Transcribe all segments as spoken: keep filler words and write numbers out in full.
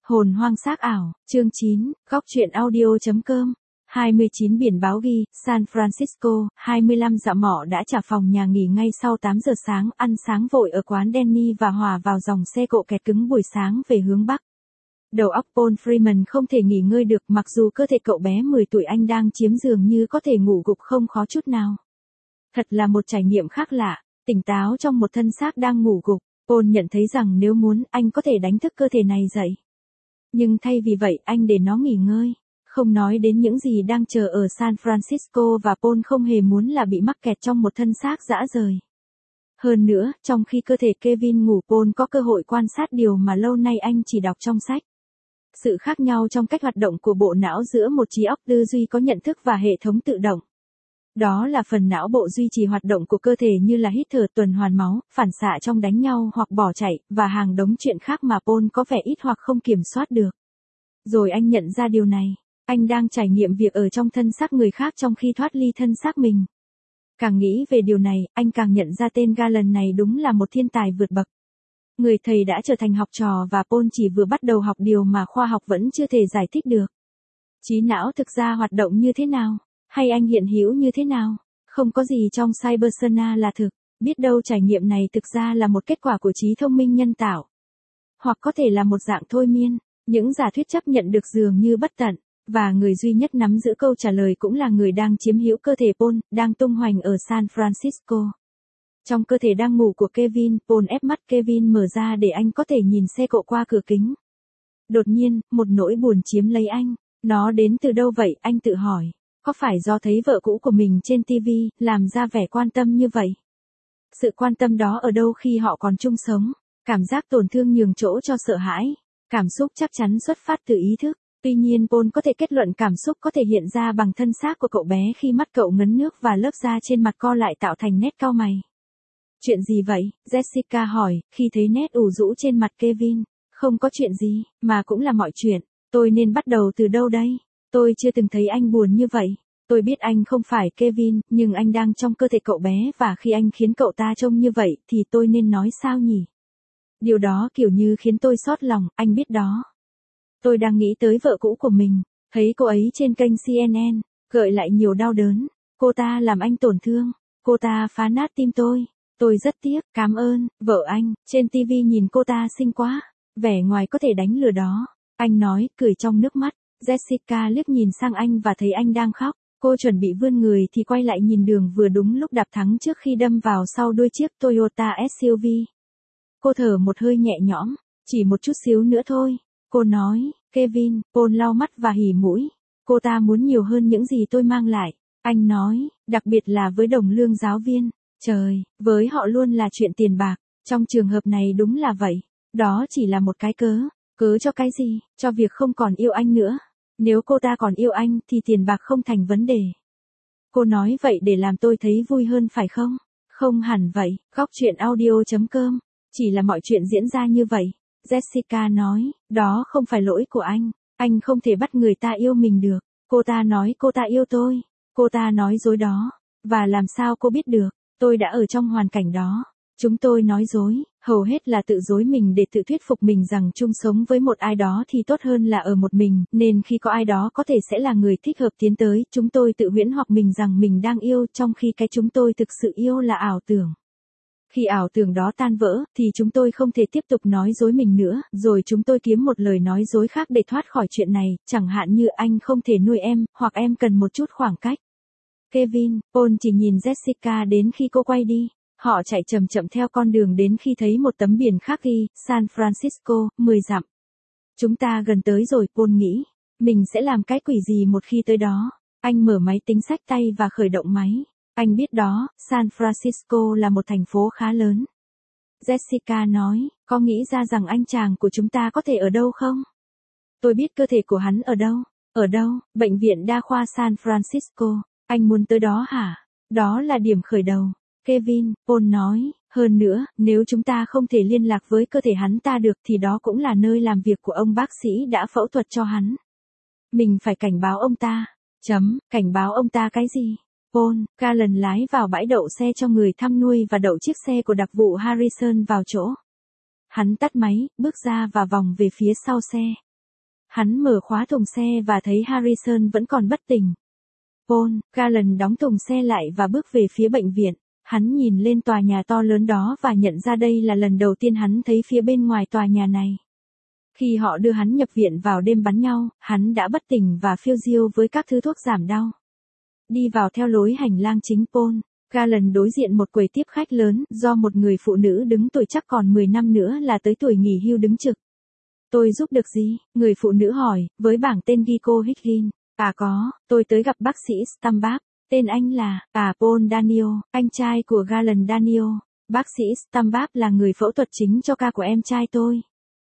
Hồn hoang xác ảo, chương chín, góc truyện audio.com. hai mươi chín biển báo ghi, San Francisco, hai mươi lăm dạ mọ đã trả phòng nhà nghỉ ngay sau tám giờ sáng, ăn sáng vội ở quán Denny và hòa vào dòng xe cộ kẹt cứng buổi sáng về hướng Bắc. Đầu óc Paul Freeman không thể nghỉ ngơi được, mặc dù cơ thể cậu bé mười tuổi anh đang chiếm giường như có thể ngủ gục không khó chút nào. Thật là một trải nghiệm khác lạ, tỉnh táo trong một thân xác đang ngủ gục. Paul nhận thấy rằng nếu muốn, anh có thể đánh thức cơ thể này dậy. Nhưng thay vì vậy, anh để nó nghỉ ngơi. Không nói đến những gì đang chờ ở San Francisco, và Paul không hề muốn là bị mắc kẹt trong một thân xác rã rời. Hơn nữa, trong khi cơ thể Kevin ngủ, Paul có cơ hội quan sát điều mà lâu nay anh chỉ đọc trong sách. Sự khác nhau trong cách hoạt động của bộ não giữa một trí óc tư duy có nhận thức và hệ thống tự động. Đó là phần não bộ duy trì hoạt động của cơ thể như là hít thở, tuần hoàn máu, phản xạ trong đánh nhau hoặc bỏ chạy, và hàng đống chuyện khác mà Paul có vẻ ít hoặc không kiểm soát được. Rồi anh nhận ra điều này, anh đang trải nghiệm việc ở trong thân xác người khác trong khi thoát ly thân xác mình. Càng nghĩ về điều này, anh càng nhận ra tên Galen này đúng là một thiên tài vượt bậc. Người thầy đã trở thành học trò, và Paul chỉ vừa bắt đầu học điều mà khoa học vẫn chưa thể giải thích được. Trí não thực ra hoạt động như thế nào? Hay anh hiện hữu như thế nào? Không có gì trong Cybersona là thực, biết đâu trải nghiệm này thực ra là một kết quả của trí thông minh nhân tạo. Hoặc có thể là một dạng thôi miên, những giả thuyết chấp nhận được dường như bất tận, và người duy nhất nắm giữ câu trả lời cũng là người đang chiếm hữu cơ thể Paul, đang tung hoành ở San Francisco. Trong cơ thể đang ngủ của Kevin, Paul ép mắt Kevin mở ra để anh có thể nhìn xe cộ qua cửa kính. Đột nhiên, một nỗi buồn chiếm lấy anh. Nó đến từ đâu vậy, anh tự hỏi. Có phải do thấy vợ cũ của mình trên ti vi, làm ra vẻ quan tâm như vậy? Sự quan tâm đó ở đâu khi họ còn chung sống? Cảm giác tổn thương nhường chỗ cho sợ hãi. Cảm xúc chắc chắn xuất phát từ ý thức. Tuy nhiên Paul có thể kết luận cảm xúc có thể hiện ra bằng thân xác của cậu bé khi mắt cậu ngấn nước và lớp da trên mặt co lại tạo thành nét cau mày. Chuyện gì vậy? Jessica hỏi, khi thấy nét ủ rũ trên mặt Kevin. Không có chuyện gì, mà cũng là mọi chuyện. Tôi nên bắt đầu từ đâu đây? Tôi chưa từng thấy anh buồn như vậy. Tôi biết anh không phải Kevin, nhưng anh đang trong cơ thể cậu bé, và khi anh khiến cậu ta trông như vậy, thì tôi nên nói sao nhỉ? Điều đó kiểu như khiến tôi xót lòng, anh biết đó. Tôi đang nghĩ tới vợ cũ của mình, thấy cô ấy trên kênh xê en en, gợi lại nhiều đau đớn. Cô ta làm anh tổn thương, cô ta phá nát tim tôi. Tôi rất tiếc, cảm ơn, vợ anh, trên ti vi nhìn cô ta xinh quá, vẻ ngoài có thể đánh lừa đó. Anh nói, cười trong nước mắt. Jessica liếc nhìn sang anh và thấy anh đang khóc. Cô chuẩn bị vươn người thì quay lại nhìn đường vừa đúng lúc đạp thắng trước khi đâm vào sau đuôi chiếc Toyota ét u vê. Cô thở một hơi nhẹ nhõm, chỉ một chút xíu nữa thôi. Cô nói, Kevin, Paul lau mắt và hỉ mũi. Cô ta muốn nhiều hơn những gì tôi mang lại. Anh nói, đặc biệt là với đồng lương giáo viên. Trời, với họ luôn là chuyện tiền bạc. Trong trường hợp này đúng là vậy. Đó chỉ là một cái cớ. Cớ cho cái gì? Cho việc không còn yêu anh nữa. Nếu cô ta còn yêu anh thì tiền bạc không thành vấn đề. Cô nói vậy để làm tôi thấy vui hơn phải không? Không hẳn vậy, góc truyện audio.com. Chỉ là mọi chuyện diễn ra như vậy. Jessica nói, đó không phải lỗi của anh. Anh không thể bắt người ta yêu mình được. Cô ta nói cô ta yêu tôi. Cô ta nói dối đó. Và làm sao cô biết được? Tôi đã ở trong hoàn cảnh đó. Chúng tôi nói dối, hầu hết là tự dối mình để tự thuyết phục mình rằng chung sống với một ai đó thì tốt hơn là ở một mình, nên khi có ai đó có thể sẽ là người thích hợp tiến tới, chúng tôi tự huyễn hoặc mình rằng mình đang yêu, trong khi cái chúng tôi thực sự yêu là ảo tưởng. Khi ảo tưởng đó tan vỡ, thì chúng tôi không thể tiếp tục nói dối mình nữa, rồi chúng tôi kiếm một lời nói dối khác để thoát khỏi chuyện này, chẳng hạn như anh không thể nuôi em, hoặc em cần một chút khoảng cách. Kevin, Paul chỉ nhìn Jessica đến khi cô quay đi. Họ chạy chậm chậm theo con đường đến khi thấy một tấm biển khác ghi, San Francisco, mười dặm. Chúng ta gần tới rồi, Paul nghĩ. Mình sẽ làm cái quỷ gì một khi tới đó? Anh mở máy tính xách tay và khởi động máy. Anh biết đó, San Francisco là một thành phố khá lớn. Jessica nói, có nghĩ ra rằng anh chàng của chúng ta có thể ở đâu không? Tôi biết cơ thể của hắn ở đâu. Ở đâu? Bệnh viện đa khoa San Francisco. Anh muốn tới đó hả? Đó là điểm khởi đầu. Kevin, Paul nói, hơn nữa, nếu chúng ta không thể liên lạc với cơ thể hắn ta được thì đó cũng là nơi làm việc của ông bác sĩ đã phẫu thuật cho hắn. Mình phải cảnh báo ông ta. Chấm, cảnh báo ông ta cái gì? Paul, Galen lái vào bãi đậu xe cho người thăm nuôi và đậu chiếc xe của đặc vụ Harrison vào chỗ. Hắn tắt máy, bước ra và vòng về phía sau xe. Hắn mở khóa thùng xe và thấy Harrison vẫn còn bất tỉnh. Paul, Callan đóng thùng xe lại và bước về phía bệnh viện. Hắn nhìn lên tòa nhà to lớn đó và nhận ra đây là lần đầu tiên hắn thấy phía bên ngoài tòa nhà này. Khi họ đưa hắn nhập viện vào đêm bắn nhau, hắn đã bất tỉnh và phiêu diêu với các thứ thuốc giảm đau. Đi vào theo lối hành lang chính Paul, Callan đối diện một quầy tiếp khách lớn do một người phụ nữ đứng tuổi chắc còn mười năm nữa là tới tuổi nghỉ hưu đứng trực. Tôi giúp được gì? Người phụ nữ hỏi, với bảng tên ghi cô Higgins. À có, tôi tới gặp bác sĩ Stambap. Tên anh là, à Paul Daniel, anh trai của Callan Daniel. Bác sĩ Stambap là người phẫu thuật chính cho ca của em trai tôi.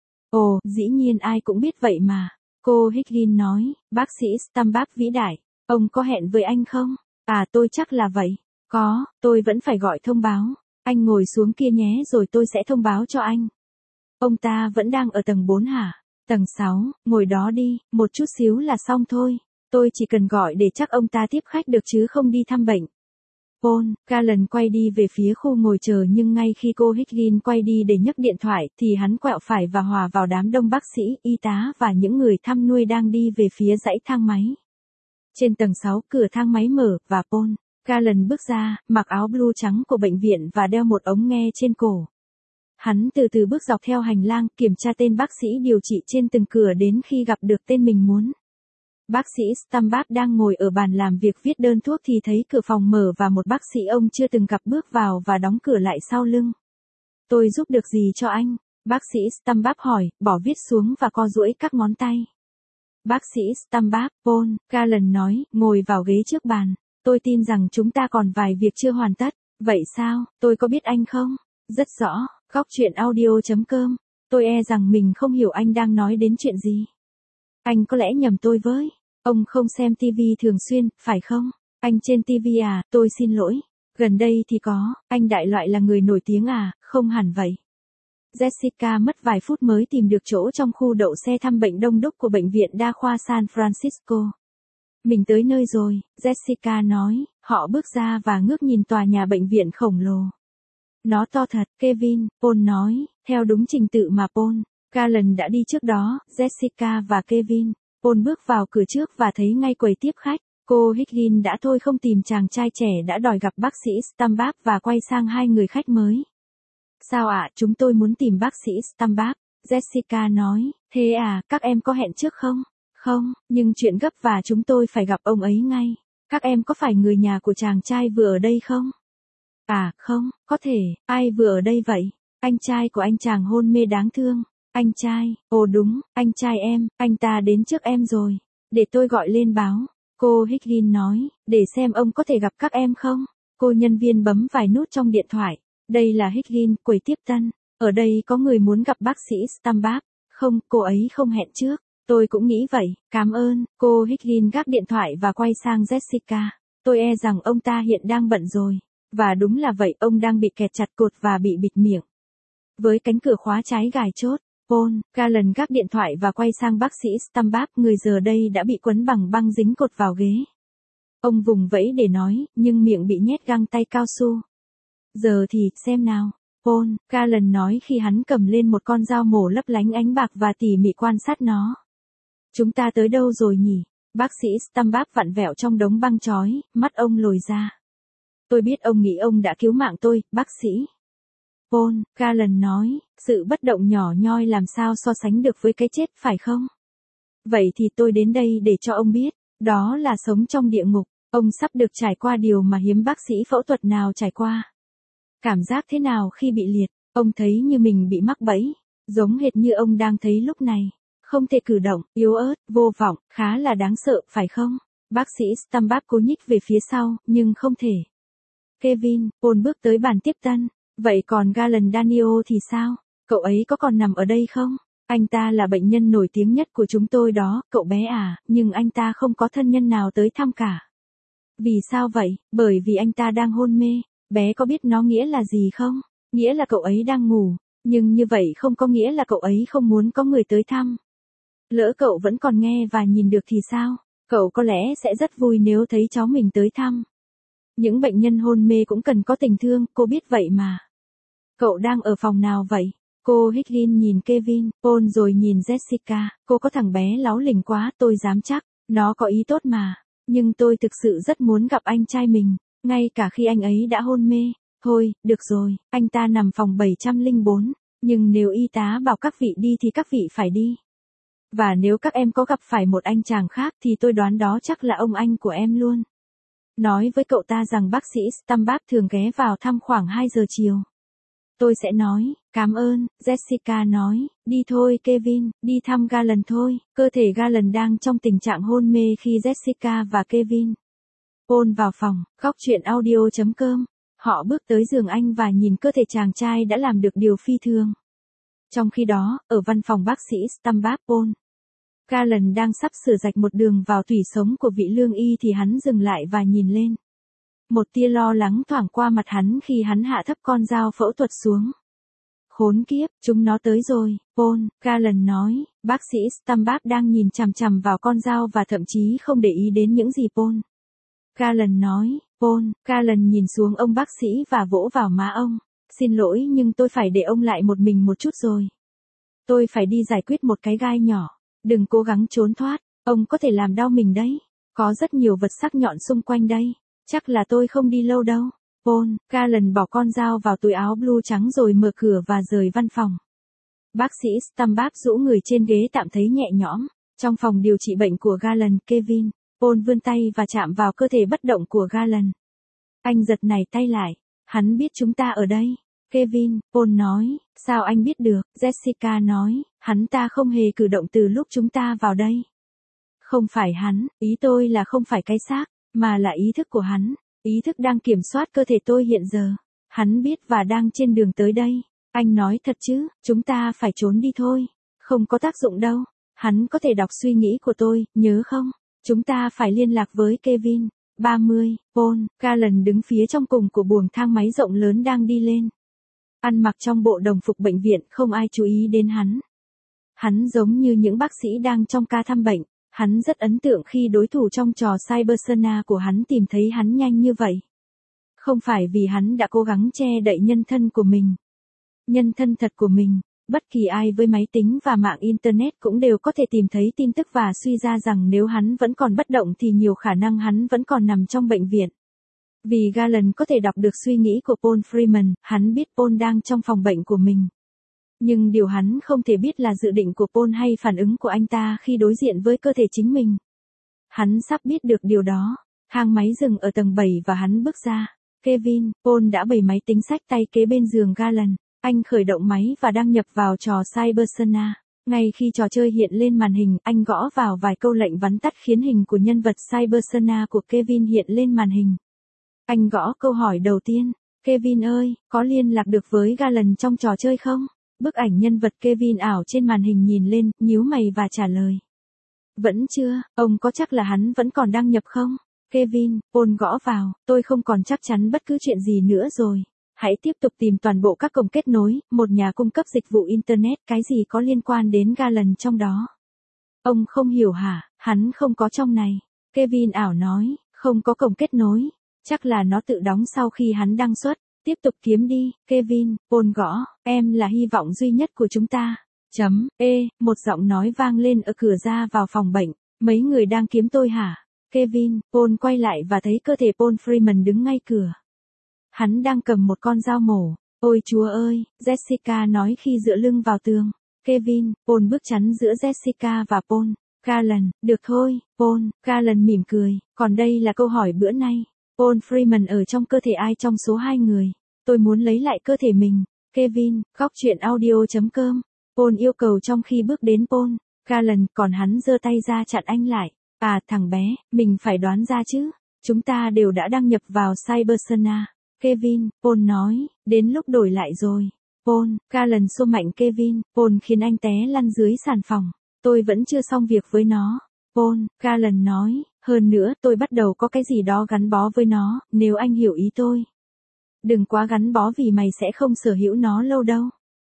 Ồ, dĩ nhiên ai cũng biết vậy mà. Cô Higgins nói, bác sĩ Stambap vĩ đại. Ông có hẹn với anh không? À tôi chắc là vậy. Có, tôi vẫn phải gọi thông báo. Anh ngồi xuống kia nhé rồi tôi sẽ thông báo cho anh. Ông ta vẫn đang ở tầng bốn hả? Tầng sáu, ngồi đó đi, một chút xíu là xong thôi. Tôi chỉ cần gọi để chắc ông ta tiếp khách được chứ không đi thăm bệnh. Paul, Callan quay đi về phía khu ngồi chờ nhưng ngay khi cô Higgins quay đi để nhấc điện thoại thì hắn quẹo phải và hòa vào đám đông bác sĩ, y tá và những người thăm nuôi đang đi về phía dãy thang máy. Trên tầng sáu, cửa thang máy mở và Paul, Callan bước ra, mặc áo blue trắng của bệnh viện và đeo một ống nghe trên cổ. Hắn từ từ bước dọc theo hành lang, kiểm tra tên bác sĩ điều trị trên từng cửa đến khi gặp được tên mình muốn. Bác sĩ Stambap đang ngồi ở bàn làm việc viết đơn thuốc thì thấy cửa phòng mở và một bác sĩ ông chưa từng gặp bước vào và đóng cửa lại sau lưng. Tôi giúp được gì cho anh? Bác sĩ Stambap hỏi, bỏ viết xuống và co duỗi các ngón tay. Bác sĩ Stambap, Paul, Callan nói, ngồi vào ghế trước bàn. Tôi tin rằng chúng ta còn vài việc chưa hoàn tất. Vậy sao, tôi có biết anh không? Rất rõ, góc chuyện audio chấm com. Tôi e rằng mình không hiểu anh đang nói đến chuyện gì. Anh có lẽ nhầm tôi với. Ông không xem ti vi thường xuyên, phải không? Anh trên ti vi à, tôi xin lỗi. Gần đây thì có, anh đại loại là người nổi tiếng à, không hẳn vậy. Jessica mất vài phút mới tìm được chỗ trong khu đậu xe thăm bệnh đông đúc của bệnh viện đa khoa San Francisco. Mình tới nơi rồi, Jessica nói, họ bước ra và ngước nhìn tòa nhà bệnh viện khổng lồ. Nó to thật, Kevin, Paul nói, theo đúng trình tự mà Paul, Callan đã đi trước đó, Jessica và Kevin. Paul bước vào cửa trước và thấy ngay quầy tiếp khách. Cô Higgins đã thôi không tìm chàng trai trẻ đã đòi gặp bác sĩ Stambap và quay sang hai người khách mới. Sao ạ, chúng tôi muốn tìm bác sĩ Stambap, Jessica nói, thế à, các em có hẹn trước không? Không, nhưng chuyện gấp và chúng tôi phải gặp ông ấy ngay. Các em có phải người nhà của chàng trai vừa ở đây không? À, không, có thể, ai vừa ở đây vậy? Anh trai của anh chàng hôn mê đáng thương. Anh trai, ồ đúng, anh trai em, anh ta đến trước em rồi. Để tôi gọi lên báo. Cô Higgins nói, để xem ông có thể gặp các em không? Cô nhân viên bấm vài nút trong điện thoại. Đây là Higgins, quầy tiếp tân. Ở đây có người muốn gặp bác sĩ Stambap. Không, cô ấy không hẹn trước. Tôi cũng nghĩ vậy, cảm ơn. Cô Higgins gác điện thoại và quay sang Jessica. Tôi e rằng ông ta hiện đang bận rồi. Và đúng là vậy, ông đang bị kẹt chặt cột và bị bịt miệng. Với cánh cửa khóa trái gài chốt, Paul, Callan gác điện thoại và quay sang bác sĩ Stambap, người giờ đây đã bị quấn bằng băng dính cột vào ghế. Ông vùng vẫy để nói, nhưng miệng bị nhét găng tay cao su. Giờ thì, xem nào. Paul, Callan nói khi hắn cầm lên một con dao mổ lấp lánh ánh bạc và tỉ mỉ quan sát nó. Chúng ta tới đâu rồi nhỉ? Bác sĩ Stambap vặn vẹo trong đống băng chói, mắt ông lồi ra. Tôi biết ông nghĩ ông đã cứu mạng tôi, bác sĩ. Paul, Callan nói, sự bất động nhỏ nhoi làm sao so sánh được với cái chết, phải không? Vậy thì tôi đến đây để cho ông biết, đó là sống trong địa ngục. Ông sắp được trải qua điều mà hiếm bác sĩ phẫu thuật nào trải qua. Cảm giác thế nào khi bị liệt? Ông thấy như mình bị mắc bẫy, giống hệt như ông đang thấy lúc này. Không thể cử động, yếu ớt, vô vọng, khá là đáng sợ, phải không? Bác sĩ Stambap cố nhích về phía sau, nhưng không thể. Kevin, Paul bước tới bàn tiếp tân. Vậy còn Callan Daniel thì sao? Cậu ấy có còn nằm ở đây không? Anh ta là bệnh nhân nổi tiếng nhất của chúng tôi đó, cậu bé à, nhưng anh ta không có thân nhân nào tới thăm cả. Vì sao vậy? Bởi vì anh ta đang hôn mê. Bé có biết nó nghĩa là gì không? Nghĩa là cậu ấy đang ngủ. Nhưng như vậy không có nghĩa là cậu ấy không muốn có người tới thăm. Lỡ cậu vẫn còn nghe và nhìn được thì sao? Cậu có lẽ sẽ rất vui nếu thấy cháu mình tới thăm. Những bệnh nhân hôn mê cũng cần có tình thương, cô biết vậy mà. Cậu đang ở phòng nào vậy? Cô Higgin nhìn Kevin, Paul rồi nhìn Jessica, cô có thằng bé láu lỉnh quá, tôi dám chắc, nó có ý tốt mà, nhưng tôi thực sự rất muốn gặp anh trai mình, ngay cả khi anh ấy đã hôn mê. Thôi, được rồi, anh ta nằm phòng bảy không bốn, nhưng nếu y tá bảo các vị đi thì các vị phải đi. Và nếu các em có gặp phải một anh chàng khác thì tôi đoán đó chắc là ông anh của em luôn. Nói với cậu ta rằng bác sĩ Stambap thường ghé vào thăm khoảng hai giờ chiều. Tôi sẽ nói, cảm ơn, Jessica nói, đi thôi Kevin, đi thăm Garland thôi, cơ thể Garland đang trong tình trạng hôn mê khi Jessica và Kevin. Paul vào phòng, góc truyện audio chấm com. Họ bước tới giường anh và nhìn cơ thể chàng trai đã làm được điều phi thường. Trong khi đó, ở văn phòng bác sĩ Stambap Paul, Garland đang sắp sửa rạch một đường vào tủy sống của vị lương y thì hắn dừng lại và nhìn lên. Một tia lo lắng thoảng qua mặt hắn khi hắn hạ thấp con dao phẫu thuật xuống. Khốn kiếp, chúng nó tới rồi, Paul, Garland nói, bác sĩ Stambap đang nhìn chằm chằm vào con dao và thậm chí không để ý đến những gì Paul. Garland nói, Paul, Garland nhìn xuống ông bác sĩ và vỗ vào má ông. Xin lỗi nhưng tôi phải để ông lại một mình một chút rồi. Tôi phải đi giải quyết một cái gai nhỏ. Đừng cố gắng trốn thoát, ông có thể làm đau mình đấy. Có rất nhiều vật sắc nhọn xung quanh đây. Chắc là tôi không đi lâu đâu. Paul, Garland bỏ con dao vào túi áo blue trắng rồi mở cửa và rời văn phòng. Bác sĩ Stambap rũ người trên ghế tạm thấy nhẹ nhõm. Trong phòng điều trị bệnh của Garland, Kevin, Paul vươn tay và chạm vào cơ thể bất động của Garland. Anh giật nảy tay lại. Hắn biết chúng ta ở đây. Kevin, Paul nói, sao anh biết được? Jessica nói, hắn ta không hề cử động từ lúc chúng ta vào đây. Không phải hắn, ý tôi là không phải cái xác, mà là ý thức của hắn. Ý thức đang kiểm soát cơ thể tôi hiện giờ. Hắn biết và đang trên đường tới đây. Anh nói thật chứ, chúng ta phải trốn đi thôi. Không có tác dụng đâu. Hắn có thể đọc suy nghĩ của tôi, nhớ không? Chúng ta phải liên lạc với Kevin. ba mươi, Paul, Garland đứng phía trong cùng của buồng thang máy rộng lớn đang đi lên. Ăn mặc trong bộ đồng phục bệnh viện, không ai chú ý đến hắn. Hắn giống như những bác sĩ đang trong ca thăm bệnh. Hắn rất ấn tượng khi đối thủ trong trò Cybersona của hắn tìm thấy hắn nhanh như vậy. Không phải vì hắn đã cố gắng che đậy nhân thân của mình. Nhân thân thật của mình, bất kỳ ai với máy tính và mạng Internet cũng đều có thể tìm thấy tin tức và suy ra rằng nếu hắn vẫn còn bất động thì nhiều khả năng hắn vẫn còn nằm trong bệnh viện. Vì Garland có thể đọc được suy nghĩ của Paul Freeman, hắn biết Paul đang trong phòng bệnh của mình. Nhưng điều hắn không thể biết là dự định của Paul hay phản ứng của anh ta khi đối diện với cơ thể chính mình. Hắn sắp biết được điều đó. Thang máy dừng ở tầng bảy và hắn bước ra. Kevin, Paul đã bày máy tính sách tay kế bên giường Garland. Anh khởi động máy và đăng nhập vào trò Cybersona. Ngay khi trò chơi hiện lên màn hình, anh gõ vào vài câu lệnh vắn tắt khiến hình của nhân vật Cybersona của Kevin hiện lên màn hình. Anh gõ câu hỏi đầu tiên. Kevin ơi, có liên lạc được với Garland trong trò chơi không? Bức ảnh nhân vật Kevin ảo trên màn hình nhìn lên, nhíu mày và trả lời. Vẫn chưa, ông có chắc là hắn vẫn còn đăng nhập không? Kevin, Paul gõ vào, tôi không còn chắc chắn bất cứ chuyện gì nữa rồi. Hãy tiếp tục tìm toàn bộ các cổng kết nối, một nhà cung cấp dịch vụ Internet, cái gì có liên quan đến Garland trong đó. Ông không hiểu hả, hắn không có trong này. Kevin ảo nói, không có cổng kết nối. Chắc là nó tự đóng sau khi hắn đăng xuất. Tiếp tục kiếm đi, Kevin, Paul gõ, em là hy vọng duy nhất của chúng ta. Chấm, ê, một giọng nói vang lên ở cửa ra vào phòng bệnh. Mấy người đang kiếm tôi hả? Kevin, Paul quay lại và thấy cơ thể Paul Freeman đứng ngay cửa. Hắn đang cầm một con dao mổ. Ôi chúa ơi, Jessica nói khi dựa lưng vào tường. Kevin, Paul bước chắn giữa Jessica và Paul. Garland, được thôi, Paul, Garland mỉm cười, còn đây là câu hỏi bữa nay. Paul Freeman ở trong cơ thể ai trong số hai người? Tôi muốn lấy lại cơ thể mình. Kevin, góc truyện audio chấm com. Paul yêu cầu trong khi bước đến Paul. Garland, còn hắn giơ tay ra chặn anh lại. À, thằng bé, mình phải đoán ra chứ. Chúng ta đều đã đăng nhập vào Cybersona. Kevin, Paul nói, đến lúc đổi lại rồi. Paul, Garland xô mạnh Kevin, Paul khiến anh té lăn dưới sàn phòng. Tôi vẫn chưa xong việc với nó. Paul, Garland nói, hơn nữa tôi bắt đầu có cái gì đó gắn bó với nó, nếu anh hiểu ý tôi. Đừng quá gắn bó vì mày sẽ không sở hữu nó lâu đâu.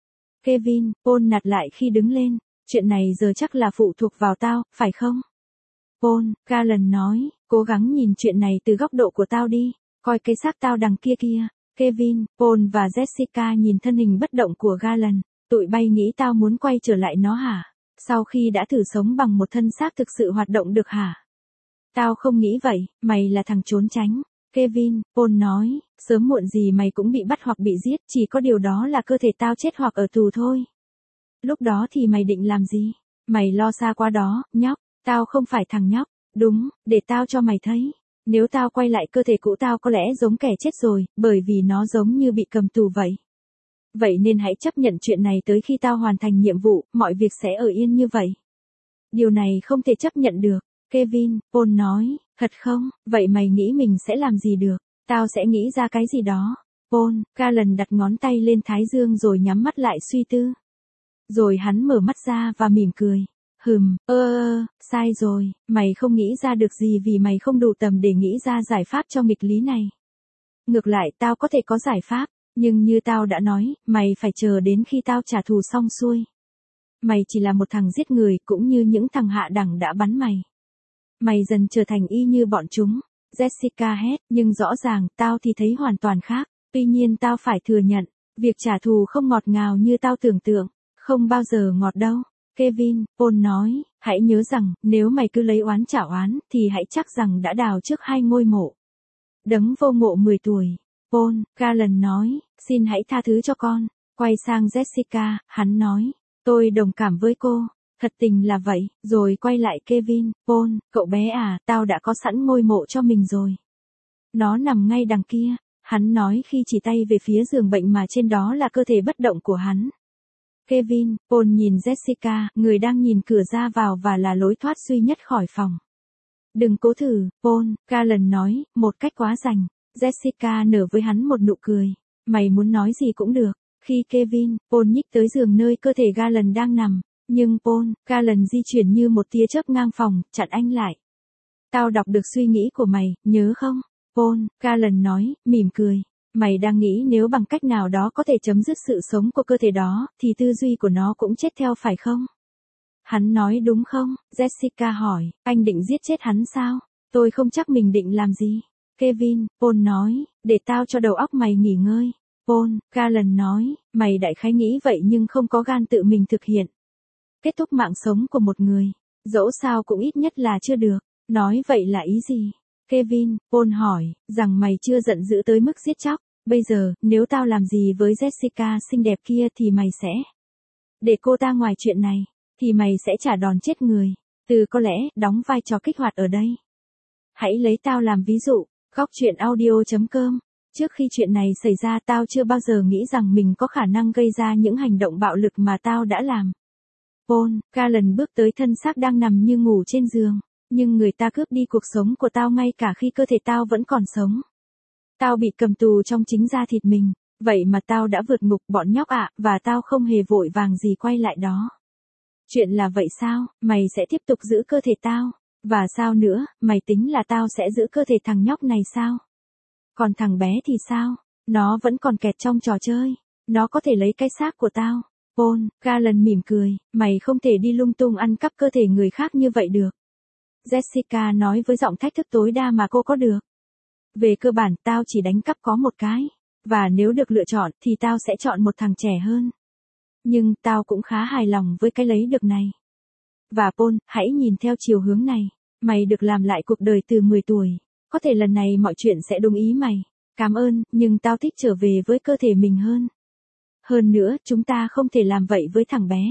Kevin, Paul nạt lại khi đứng lên, chuyện này giờ chắc là phụ thuộc vào tao, phải không? Paul, Garland nói, cố gắng nhìn chuyện này từ góc độ của tao đi, coi cái xác tao đằng kia kia. Kevin, Paul và Jessica nhìn thân hình bất động của Garland. Tụi bay nghĩ tao muốn quay trở lại nó hả? Sau khi đã thử sống bằng một thân xác thực sự hoạt động được hả? Tao không nghĩ vậy, mày là thằng trốn tránh. Kevin, Paul nói, sớm muộn gì mày cũng bị bắt hoặc bị giết, chỉ có điều đó là cơ thể tao chết hoặc ở tù thôi. Lúc đó thì mày định làm gì? Mày lo xa quá đó, nhóc, tao không phải thằng nhóc. Đúng, để tao cho mày thấy. Nếu tao quay lại cơ thể cũ tao có lẽ giống kẻ chết rồi, bởi vì nó giống như bị cầm tù vậy. Vậy nên hãy chấp nhận chuyện này tới khi tao hoàn thành nhiệm vụ, mọi việc sẽ ở yên như vậy. Điều này không thể chấp nhận được. Kevin, Paul nói, thật không, vậy mày nghĩ mình sẽ làm gì được? Tao sẽ nghĩ ra cái gì đó. Paul, Callan đặt ngón tay lên thái dương rồi nhắm mắt lại suy tư. Rồi hắn mở mắt ra và mỉm cười. Hừm, ơ ơ, sai rồi, mày không nghĩ ra được gì vì mày không đủ tầm để nghĩ ra giải pháp cho nghịch lý này. Ngược lại tao có thể có giải pháp, nhưng như tao đã nói, mày phải chờ đến khi tao trả thù xong xuôi. Mày chỉ là một thằng giết người cũng như những thằng hạ đẳng đã bắn mày. Mày dần trở thành y như bọn chúng. Jessica hét, nhưng rõ ràng, tao thì thấy hoàn toàn khác. Tuy nhiên tao phải thừa nhận, việc trả thù không ngọt ngào như tao tưởng tượng. Không bao giờ ngọt đâu. Kevin, Paul nói, hãy nhớ rằng, nếu mày cứ lấy oán trả oán, thì hãy chắc rằng đã đào trước hai ngôi mộ. Đấng vô ngộ mười tuổi. Paul, Callan nói, xin hãy tha thứ cho con. Quay sang Jessica, hắn nói, tôi đồng cảm với cô. Thật tình là vậy, rồi quay lại Kevin, Paul, cậu bé à, tao đã có sẵn ngôi mộ cho mình rồi. Nó nằm ngay đằng kia, hắn nói khi chỉ tay về phía giường bệnh mà trên đó là cơ thể bất động của hắn. Kevin, Paul nhìn Jessica, người đang nhìn cửa ra vào và là lối thoát duy nhất khỏi phòng. Đừng cố thử, Paul, Callan nói, một cách quá rành. Jessica nở với hắn một nụ cười. Mày muốn nói gì cũng được. Khi Kevin, Paul nhích tới giường nơi cơ thể Callan đang nằm. Nhưng Paul, Callan di chuyển như một tia chớp ngang phòng, chặn anh lại. Tao đọc được suy nghĩ của mày, nhớ không? Paul, Callan nói, mỉm cười. Mày đang nghĩ nếu bằng cách nào đó có thể chấm dứt sự sống của cơ thể đó, thì tư duy của nó cũng chết theo phải không? Hắn nói đúng không? Jessica hỏi, anh định giết chết hắn sao? Tôi không chắc mình định làm gì. Kevin, Paul nói, để tao cho đầu óc mày nghỉ ngơi. Paul, Callan nói, mày đại khái nghĩ vậy nhưng không có gan tự mình thực hiện. Kết thúc mạng sống của một người, dẫu sao cũng ít nhất là chưa được. Nói vậy là ý gì? Kevin, Paul hỏi, rằng mày chưa giận dữ tới mức giết chóc. Bây giờ, nếu tao làm gì với Jessica xinh đẹp kia thì mày sẽ để cô ta ngoài chuyện này, thì mày sẽ trả đòn chết người. Từ có lẽ, đóng vai trò kích hoạt ở đây. Hãy lấy tao làm ví dụ. Góc chuyện audio chấm com. Trước khi chuyện này xảy ra tao chưa bao giờ nghĩ rằng mình có khả năng gây ra những hành động bạo lực mà tao đã làm. Paul, Callan bước tới thân xác đang nằm như ngủ trên giường. Nhưng người ta cướp đi cuộc sống của tao ngay cả khi cơ thể tao vẫn còn sống. Tao bị cầm tù trong chính da thịt mình. Vậy mà tao đã vượt ngục bọn nhóc ạ, và tao không hề vội vàng gì quay lại đó. Chuyện là vậy sao, mày sẽ tiếp tục giữ cơ thể tao? Và sao nữa, mày tính là tao sẽ giữ cơ thể thằng nhóc này sao? Còn thằng bé thì sao? Nó vẫn còn kẹt trong trò chơi. Nó có thể lấy cái xác của tao. Paul, Callan mỉm cười, mày không thể đi lung tung ăn cắp cơ thể người khác như vậy được. Jessica nói với giọng thách thức tối đa mà cô có được. Về cơ bản tao chỉ đánh cắp có một cái. Và nếu được lựa chọn thì tao sẽ chọn một thằng trẻ hơn. Nhưng tao cũng khá hài lòng với cái lấy được này. Và Paul, hãy nhìn theo chiều hướng này. Mày được làm lại cuộc đời từ mười tuổi. Có thể lần này mọi chuyện sẽ đúng ý mày. Cảm ơn, nhưng tao thích trở về với cơ thể mình hơn. Hơn nữa, chúng ta không thể làm vậy với thằng bé.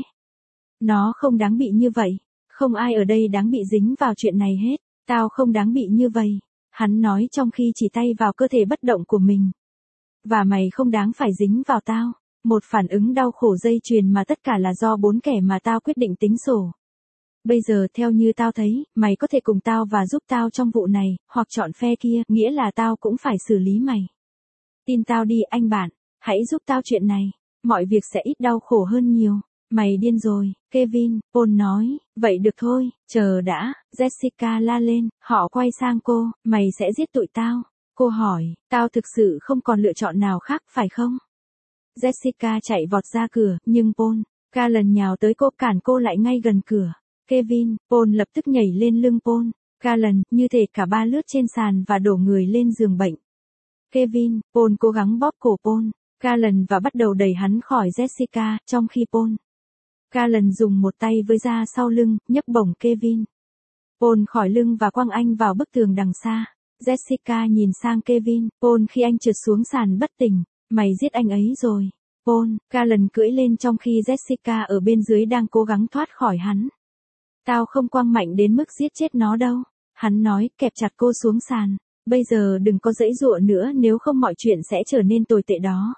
Nó không đáng bị như vậy. Không ai ở đây đáng bị dính vào chuyện này hết. Tao không đáng bị như vậy. Hắn nói trong khi chỉ tay vào cơ thể bất động của mình. Và mày không đáng phải dính vào tao. Một phản ứng đau khổ dây chuyền mà tất cả là do bốn kẻ mà tao quyết định tính sổ. Bây giờ theo như tao thấy, mày có thể cùng tao và giúp tao trong vụ này, hoặc chọn phe kia, nghĩa là tao cũng phải xử lý mày. Tin tao đi anh bạn, hãy giúp tao chuyện này, mọi việc sẽ ít đau khổ hơn nhiều. Mày điên rồi, Kevin, Paul nói, vậy được thôi, chờ đã, Jessica la lên, họ quay sang cô, mày sẽ giết tụi tao. Cô hỏi, tao thực sự không còn lựa chọn nào khác phải không? Jessica chạy vọt ra cửa, nhưng Paul, Callan nhào tới cô cản cô lại ngay gần cửa. Kevin, Paul lập tức nhảy lên lưng Paul, Callan, như thể cả ba lướt trên sàn và đổ người lên giường bệnh. Kevin, Paul cố gắng bóp cổ Paul, Callan và bắt đầu đẩy hắn khỏi Jessica, trong khi Paul. Callan dùng một tay với ra sau lưng, nhấc bổng Kevin. Paul khỏi lưng và quăng anh vào bức tường đằng xa. Jessica nhìn sang Kevin, Paul khi anh trượt xuống sàn bất tỉnh. Mày giết anh ấy rồi. Paul, Callan cưỡi lên trong khi Jessica ở bên dưới đang cố gắng thoát khỏi hắn. Tao không quăng mạnh đến mức giết chết nó đâu. Hắn nói, kẹp chặt cô xuống sàn. Bây giờ đừng có giãy giụa nữa, nếu không mọi chuyện sẽ trở nên tồi tệ đó.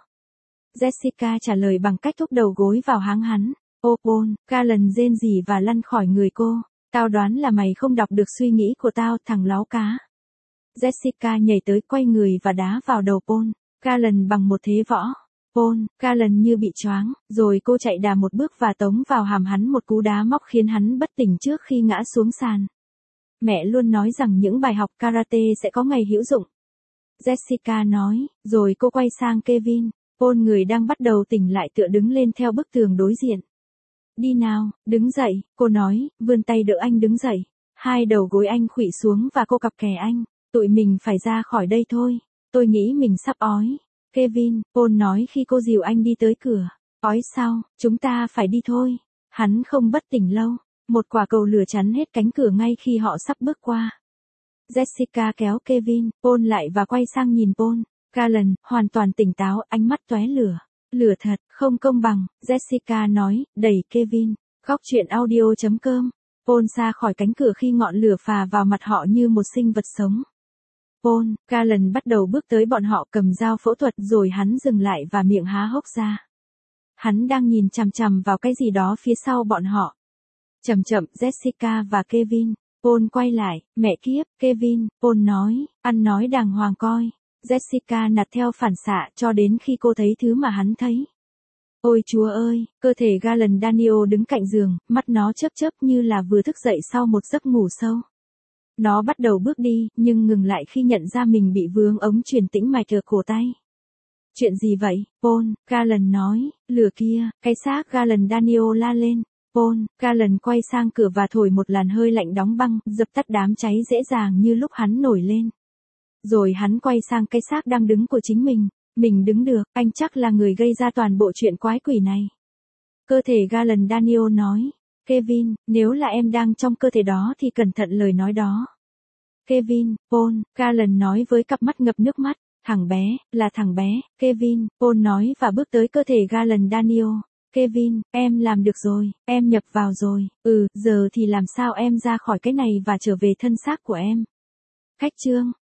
Jessica trả lời bằng cách thúc đầu gối vào háng hắn. Ô Paul, Callan rên rỉ và lăn khỏi người cô. Tao đoán là mày không đọc được suy nghĩ của tao, thằng láo cá. Jessica nhảy tới, quay người và đá vào đầu Paul. Callan bằng một thế võ. Paul, Callan như bị choáng, rồi cô chạy đà một bước và tống vào hàm hắn một cú đá móc khiến hắn bất tỉnh trước khi ngã xuống sàn. Mẹ luôn nói rằng những bài học karate sẽ có ngày hữu dụng. Jessica nói, rồi cô quay sang Kevin. Paul, người đang bắt đầu tỉnh lại, tựa đứng lên theo bức tường đối diện. Đi nào, đứng dậy, cô nói, vươn tay đỡ anh đứng dậy. Hai đầu gối anh khuỵu xuống và cô cặp kè anh. Tụi mình phải ra khỏi đây thôi. Tôi nghĩ mình sắp ói. Kevin, Paul nói khi cô dìu anh đi tới cửa. Ói sao, chúng ta phải đi thôi. Hắn không bất tỉnh lâu. Một quả cầu lửa chắn hết cánh cửa ngay khi họ sắp bước qua. Jessica kéo Kevin, Paul lại và quay sang nhìn Paul. Callan, hoàn toàn tỉnh táo, ánh mắt tóe lửa. Lửa thật, không công bằng, Jessica nói, đẩy Kevin. Góc truyện audio chấm com. Paul xa khỏi cánh cửa khi ngọn lửa phà vào mặt họ như một sinh vật sống. Paul, Callan bắt đầu bước tới bọn họ, cầm dao phẫu thuật, rồi hắn dừng lại và miệng há hốc ra. Hắn đang nhìn chằm chằm vào cái gì đó phía sau bọn họ. Chậm chậm, Jessica và Kevin. Paul quay lại, mẹ kiếp, Kevin, Paul nói, ăn nói đàng hoàng coi. Jessica nạt theo phản xạ cho đến khi cô thấy thứ mà hắn thấy. Ôi Chúa ơi, cơ thể Callan Daniel đứng cạnh giường, mắt nó chớp chớp như là vừa thức dậy sau một giấc ngủ sâu. Nó bắt đầu bước đi, nhưng ngừng lại khi nhận ra mình bị vướng ống truyền tĩnh mạch ở cổ tay. Chuyện gì vậy, Paul? Callan nói, lửa kia, cái xác. Callan Daniel la lên. Paul, Callan quay sang cửa và thổi một làn hơi lạnh đóng băng, dập tắt đám cháy dễ dàng như lúc hắn nổi lên. Rồi hắn quay sang cái xác đang đứng của chính mình. Mình đứng được, anh chắc là người gây ra toàn bộ chuyện quái quỷ này. Cơ thể Callan Daniel nói. Kevin, nếu là em đang trong cơ thể đó thì cẩn thận lời nói đó. Kevin, Paul, Callan nói với cặp mắt ngập nước mắt. Thằng bé, là thằng bé, Kevin, Paul nói và bước tới cơ thể Callan Daniel. Kevin, em làm được rồi, em nhập vào rồi, ừ, giờ thì làm sao em ra khỏi cái này và trở về thân xác của em. Khách trương.